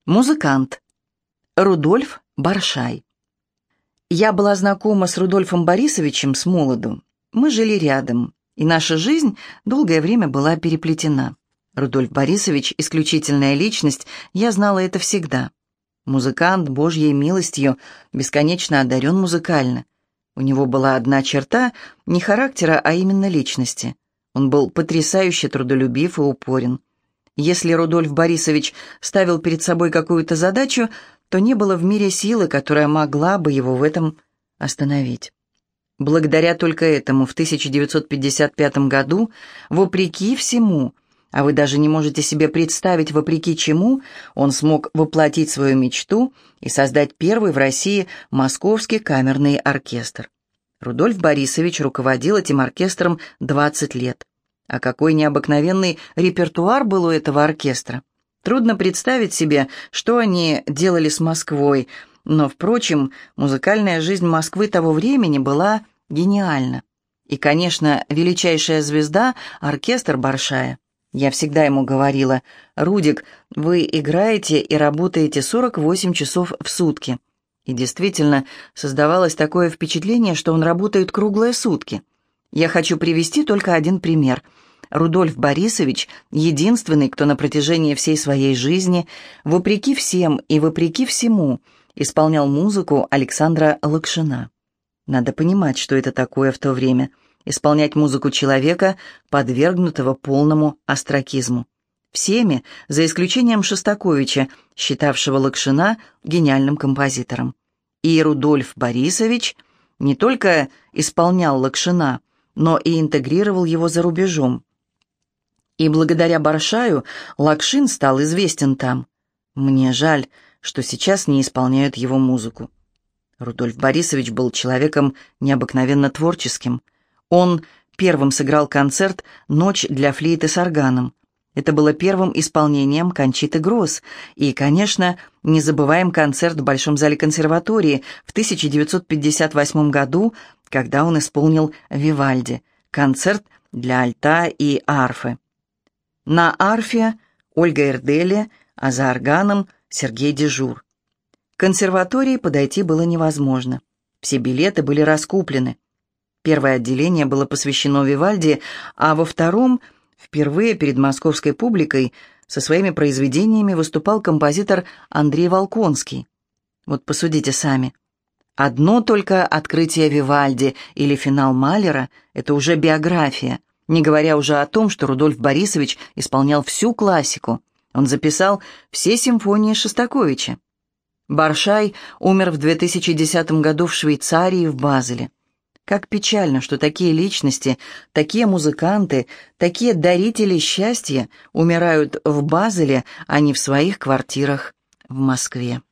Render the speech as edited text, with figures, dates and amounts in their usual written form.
Музыкант. Рудольф Баршай. Я была знакома с Рудольфом Борисовичем с молоду. Мы жили рядом, и наша жизнь долгое время была переплетена. Рудольф Борисович — исключительная личность, я знала это всегда. Музыкант, Божьей милостью, бесконечно одарен музыкально. У него была одна черта, не характера, а именно личности. Он был потрясающе трудолюбив и упорен. Если Рудольф Борисович ставил перед собой какую-то задачу, то не было в мире силы, которая могла бы его в этом остановить. Благодаря только этому в 1955 году, вопреки всему, а вы даже не можете себе представить, вопреки чему, он смог воплотить свою мечту и создать первый в России Московский камерный оркестр. Рудольф Борисович руководил этим оркестром 20 лет. А какой необыкновенный репертуар был у этого оркестра. Трудно представить себе, что они делали с Москвой, но, впрочем, музыкальная жизнь Москвы того времени была гениальна. И, конечно, величайшая звезда — оркестр Баршая. Я всегда ему говорила: «Рудик, вы играете и работаете 48 часов в сутки». И действительно, создавалось такое впечатление, что он работает круглые сутки. Я хочу привести только один пример. Рудольф Борисович — единственный, кто на протяжении всей своей жизни, вопреки всем и вопреки всему, исполнял музыку Александра Лакшина. Надо понимать, что это такое в то время — исполнять музыку человека, подвергнутого полному остракизму. Всеми, за исключением Шостаковича, считавшего Лакшина гениальным композитором. И Рудольф Борисович не только исполнял Лакшина, но и интегрировал его за рубежом. И благодаря Баршаю Лакшин стал известен там. Мне жаль, что сейчас не исполняют его музыку. Рудольф Борисович был человеком необыкновенно творческим. Он первым сыграл концерт «Ночь для флейты с органом». Это было первым исполнением Кончиты Гроз. И, конечно, не забываем концерт в Большом зале консерватории в 1958 году, когда он исполнил Вивальди, концерт для альта и арфы. На арфе Ольга Эрдели, а за органом Сергей Дежур. К консерватории подойти было невозможно. Все билеты были раскуплены. Первое отделение было посвящено Вивальди, а во втором впервые перед московской публикой со своими произведениями выступал композитор Андрей Волконский. Вот посудите сами. Одно только открытие Вивальди или финал Малера — это уже биография, не говоря уже о том, что Рудольф Борисович исполнял всю классику. Он записал все симфонии Шостаковича. Баршай умер в 2010 году в Швейцарии, в Базеле. Как печально, что такие личности, такие музыканты, такие дарители счастья умирают в Базеле, а не в своих квартирах в Москве.